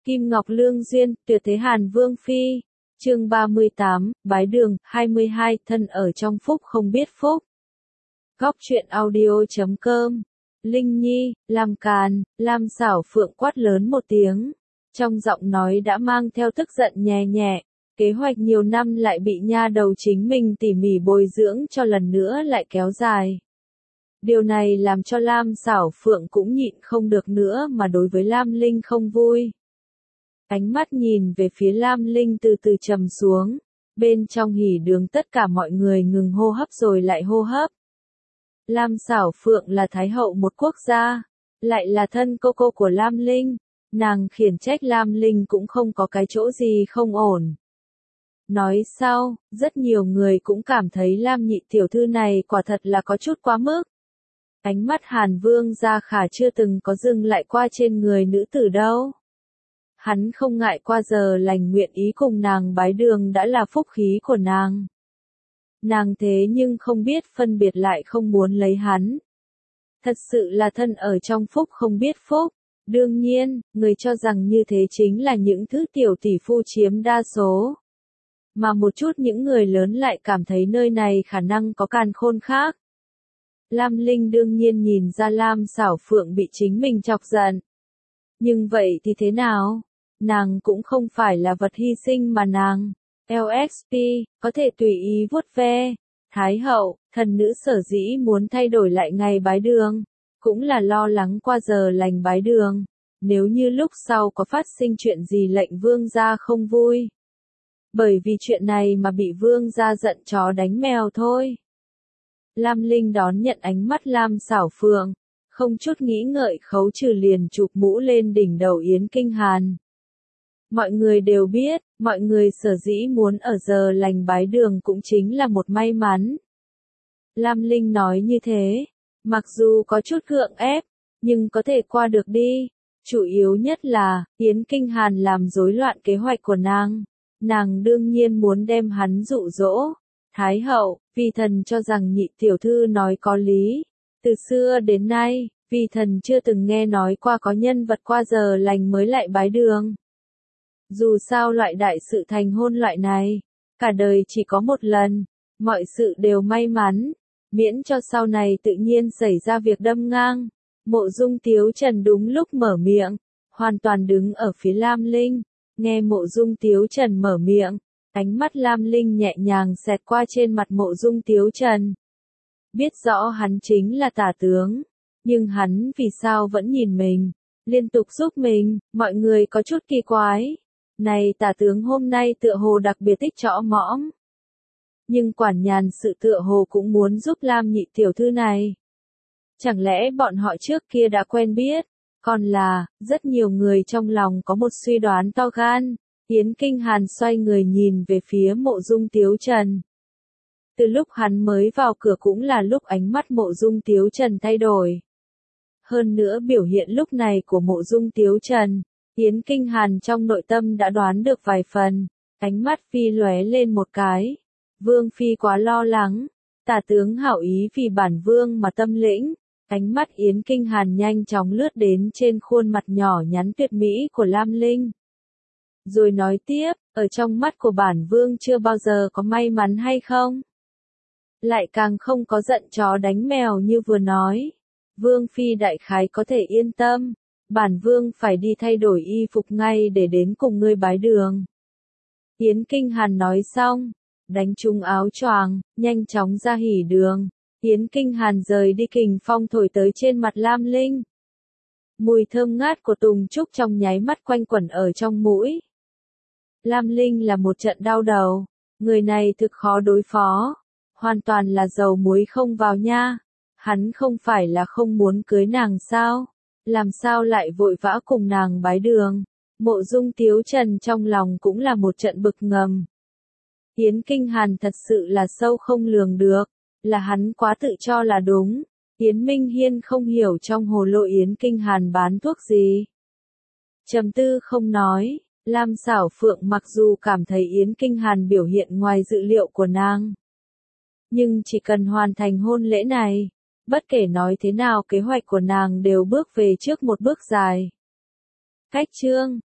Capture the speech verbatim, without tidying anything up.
Kim Ngọc Lương Duyên, tuyệt thế Hàn Vương Phi. Chương ba mươi tám, Bái Đường, hai mươi hai, thân ở trong phúc không biết phúc. Góc truyện audio chấm com. Linh Nhi, Lam Càn, Lam Xảo Phượng quát lớn một tiếng. Trong giọng nói đã mang theo tức giận nhẹ nhẹ. Kế hoạch nhiều năm lại bị nha đầu chính mình tỉ mỉ bồi dưỡng cho lần nữa lại kéo dài. Điều này làm cho Lam Xảo Phượng cũng nhịn không được nữa mà đối với Lam Linh không vui. Ánh mắt nhìn về phía Lam Linh từ từ trầm xuống, bên trong hỉ đường tất cả mọi người ngừng hô hấp rồi lại hô hấp. Lam Xảo Phượng là thái hậu một quốc gia, lại là thân cô cô của Lam Linh, nàng khiển trách Lam Linh cũng không có cái chỗ gì không ổn. Nói sau, rất nhiều người cũng cảm thấy Lam nhị tiểu thư này quả thật là có chút quá mức. Ánh mắt Hàn Vương Gia Khả chưa từng có dừng lại qua trên người nữ tử đâu. Hắn không ngại qua giờ lành nguyện ý cùng nàng bái đường đã là phúc khí của nàng. Nàng thế nhưng không biết phân biệt lại không muốn lấy hắn. Thật sự là thân ở trong phúc không biết phúc. Đương nhiên, người cho rằng như thế chính là những thứ tiểu tỷ phu chiếm đa số. Mà một chút những người lớn lại cảm thấy nơi này khả năng có càn khôn khác. Lam Linh đương nhiên nhìn ra Lam Xảo Phượng bị chính mình chọc giận. Nhưng vậy thì thế nào? Nàng cũng không phải là vật hy sinh mà nàng, lờ ét pê, có thể tùy ý vuốt ve. Thái hậu, thần nữ sở dĩ muốn thay đổi lại ngày bái đường, cũng là lo lắng qua giờ lành bái đường. Nếu như lúc sau có phát sinh chuyện gì lệnh vương gia không vui. Bởi vì chuyện này mà bị vương gia giận chó đánh mèo thôi. Lam Linh đón nhận ánh mắt Lam Xảo Phượng, không chút nghĩ ngợi khấu trừ liền chụp mũ lên đỉnh đầu Yến Kinh Hàn. Mọi người đều biết, mọi người sở dĩ muốn ở giờ lành bái đường cũng chính là một may mắn. Lam Linh nói như thế, mặc dù có chút gượng ép, nhưng có thể qua được đi. Chủ yếu nhất là, Yến Kinh Hàn làm rối loạn kế hoạch của nàng. Nàng đương nhiên muốn đem hắn dụ dỗ. Thái hậu, vì thần cho rằng nhị tiểu thư nói có lý. Từ xưa đến nay, vì thần chưa từng nghe nói qua có nhân vật qua giờ lành mới lại bái đường. Dù sao loại đại sự thành hôn loại này, cả đời chỉ có một lần, mọi sự đều may mắn, miễn cho sau này tự nhiên xảy ra việc đâm ngang. Mộ Dung Tiếu Trần đúng lúc mở miệng, hoàn toàn đứng ở phía Lam Linh, nghe Mộ Dung Tiếu Trần mở miệng, ánh mắt Lam Linh nhẹ nhàng xẹt qua trên mặt Mộ Dung Tiếu Trần. Biết rõ hắn chính là tả tướng, nhưng hắn vì sao vẫn nhìn mình, liên tục giúp mình, mọi người có chút kỳ quái. Này tả tướng hôm nay tựa hồ đặc biệt thích trõ mõm. Nhưng quản nhàn sự tựa hồ cũng muốn giúp Lam nhị tiểu thư này. Chẳng lẽ bọn họ trước kia đã quen biết, còn là, rất nhiều người trong lòng có một suy đoán to gan. Yến Kinh Hàn xoay người nhìn về phía Mộ Dung Tiếu Trần. Từ lúc hắn mới vào cửa cũng là lúc ánh mắt Mộ Dung Tiếu Trần thay đổi. Hơn nữa biểu hiện lúc này của Mộ Dung Tiếu Trần, Yến Kinh Hàn trong nội tâm đã đoán được vài phần, ánh mắt phi lóe lên một cái. Vương phi quá lo lắng, tả tướng hảo ý vì bản vương mà tâm lĩnh. Ánh mắt Yến Kinh Hàn nhanh chóng lướt đến trên khuôn mặt nhỏ nhắn tuyệt mỹ của Lam Linh. Rồi nói tiếp, ở trong mắt của bản vương chưa bao giờ có may mắn hay không? Lại càng không có giận chó đánh mèo như vừa nói. Vương phi đại khái có thể yên tâm. Bản vương phải đi thay đổi y phục ngay để đến cùng ngươi bái đường. Yến Kinh Hàn nói xong, đánh trúng áo choàng, nhanh chóng ra hỉ đường. Yến Kinh Hàn rời đi kình phong thổi tới trên mặt Lam Linh. Mùi thơm ngát của tùng trúc trong nháy mắt quanh quẩn ở trong mũi. Lam Linh là một trận đau đầu, người này thực khó đối phó, hoàn toàn là dầu muối không vào nha. Hắn không phải là không muốn cưới nàng sao? Làm sao lại vội vã cùng nàng bái đường? Mộ Dung Tiếu Trần trong lòng cũng là một trận bực ngầm. Yến Kinh Hàn thật sự là sâu không lường được, là hắn quá tự cho là đúng. Yến Minh Hiên không hiểu trong hồ lô Yến Kinh Hàn bán thuốc gì. Trầm tư không nói, Lam Xảo Phượng mặc dù cảm thấy Yến Kinh Hàn biểu hiện ngoài dự liệu của nàng. Nhưng chỉ cần hoàn thành hôn lễ này, bất kể nói thế nào kế hoạch của nàng đều bước về trước một bước dài. Cách chương